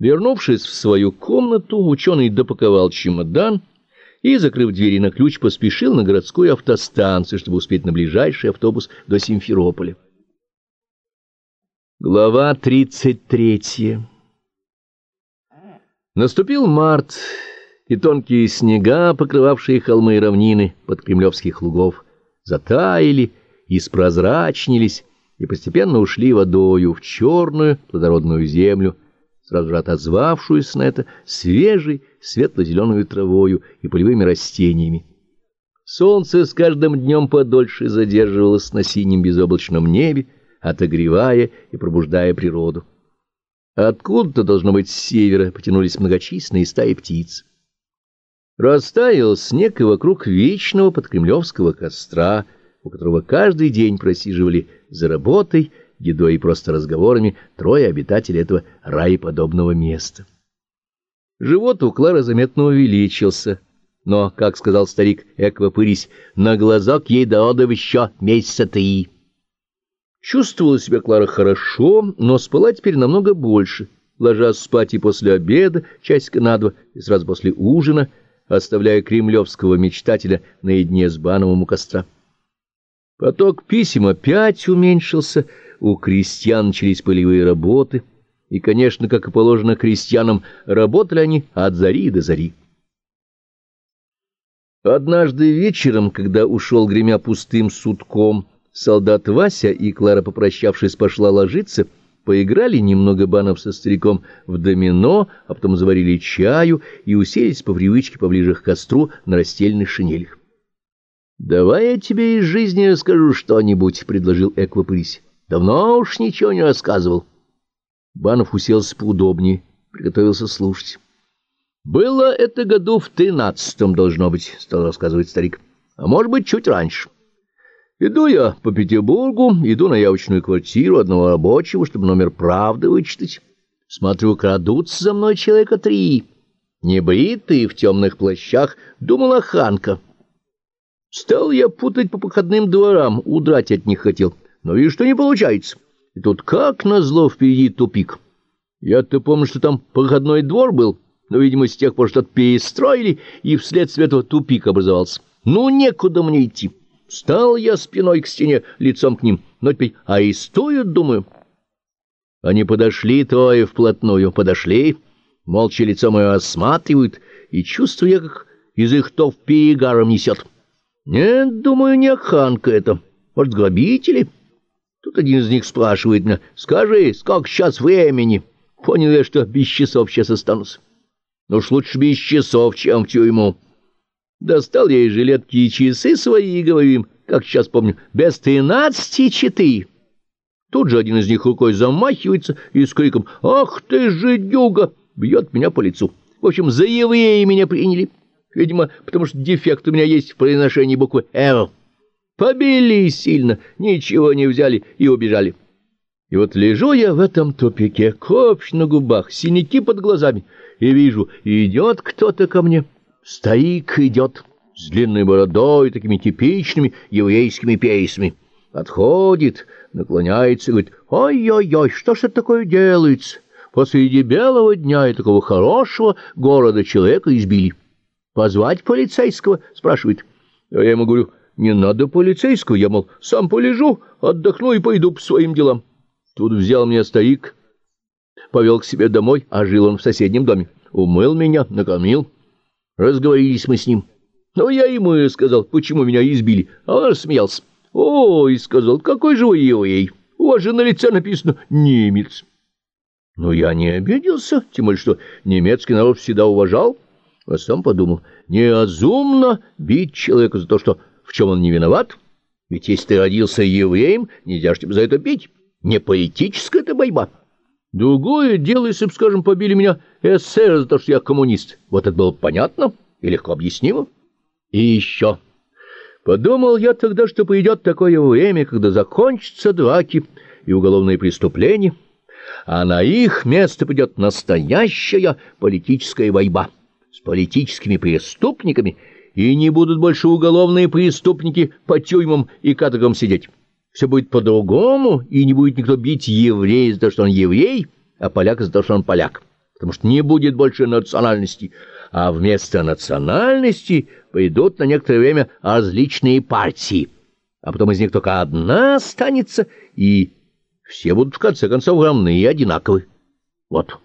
Вернувшись в свою комнату, ученый допаковал чемодан и, закрыв двери на ключ, поспешил на городскую автостанцию, чтобы успеть на ближайший автобус до Симферополя. Глава 33. Наступил март, и тонкие снега, покрывавшие холмы и равнины под кремлевских лугов, затаяли и спрозрачнились, и постепенно ушли водою в черную плодородную землю, сразу же отозвавшуюся на это свежей светло-зеленую травою и полевыми растениями. Солнце с каждым днем подольше задерживалось на синем безоблачном небе, отогревая и пробуждая природу. Откуда-то, должно быть, с севера потянулись многочисленные стаи птиц. Растаял снег и вокруг вечного подкремлевского костра, у которого каждый день просиживали за работой, едой и просто разговорами трое обитателей этого раеподобного места. Живот у Клары заметно увеличился, но, как сказал старик Эквапырись, на глазок ей до одов еще месяца 3. Чувствовала себя Клара хорошо, но спала теперь намного больше, ложась спать и после обеда, часика на 2, и сразу после ужина, оставляя кремлевского мечтателя наедине с Бановым у костра. Поток писем опять уменьшился, у крестьян начались полевые работы, и, конечно, как и положено крестьянам, работали они от зари до зари. Однажды вечером, когда ушел, гремя пустым сутком, солдат Вася, и Клара, попрощавшись, пошла ложиться, поиграли немного Банов со стариком в домино, а потом заварили чаю и уселись по привычке поближе к костру на растельных шинелях. — Давай я тебе из жизни расскажу что-нибудь, — предложил Эквапырись. — Давно уж ничего не рассказывал. Банов уселся поудобнее, приготовился слушать. — Было это году в 13-м, должно быть, — стал рассказывать старик. — А может быть, чуть раньше. Иду я по Петербургу, иду на явочную квартиру одного рабочего, чтобы номер правды вычитать. Смотрю, крадутся за мной человека 3. Небритые, в темных плащах, думала Ханка. Стал я путать по походным дворам, удрать от них хотел, но вижу, что не получается. И тут как назло впереди тупик. Я-то помню, что там походной двор был, но, видимо, с тех пор что-то перестроили, и вследствие этого тупик образовался. Ну, некуда мне идти. Стал я спиной к стене, лицом к ним, но теперь арестуют, думаю. Они подошли, трое вплотную, подошли, молча лицом ее осматривают, и чувствую я, как из их ртов перегаром несет. Нет, думаю, не Ханка это, может, грабители? Тут один из них спрашивает меня: скажи, сколько сейчас времени? Понял я, что без часов сейчас останусь. Ну уж лучше без часов, чем в тюрьму. Достал я из жилетки и часы свои и говорю им, как сейчас помню, без 13:04. Тут же один из них рукой замахивается и с криком: «Ах ты, жидюга!» бьет меня по лицу. В общем, за еврея меня приняли. Видимо, потому что дефект у меня есть в произношении буквы «Р». Побили сильно, ничего не взяли и убежали. И вот лежу я в этом тупике, кровь на губах, синяки под глазами, и вижу, идет кто-то ко мне. Старик идет с длинной бородой, такими типичными еврейскими пейсами. Отходит, наклоняется и говорит: «Ой-ой-ой, что ж это такое делается? Посреди белого дня и такого хорошего города человека избили. Позвать полицейского?» — спрашивает. А я ему говорю: «Не надо полицейского, я, мол, сам полежу, отдохну и пойду по своим делам». Тут взял меня старик, повел к себе домой, а жил он в соседнем доме. Умыл меня, накормил. Разговорились мы с ним. Но я ему и сказал, почему меня избили, а он рассмеялся. «Ой, — сказал, — какой же вы еврей, у вас же на лице написано «немец». Но я не обиделся, тем более, что немецкий народ всегда уважал, а сам подумал, неразумно бить человека за то, что в чем он не виноват, ведь если ты родился евреем, нельзя ж тебя за это бить, не политическая это борьба. Другое дело, если бы, скажем, побили меня эсеры за то, что я коммунист, вот это было понятно и легко объяснимо. И еще подумал я тогда, что придет такое время, когда закончатся драки и уголовные преступления, а на их место придет настоящая политическая борьба с политическими преступниками, и не будут больше уголовные преступники по тюрьмам и каторгам сидеть. Все будет по-другому, и не будет никто бить еврея за то, что он еврей, а поляка за то, что он поляк. потому что не будет больше национальностей, а вместо национальностей пойдут на некоторое время различные партии, а потом из них только одна останется, и все будут в конце концов равны и одинаковы. Вот.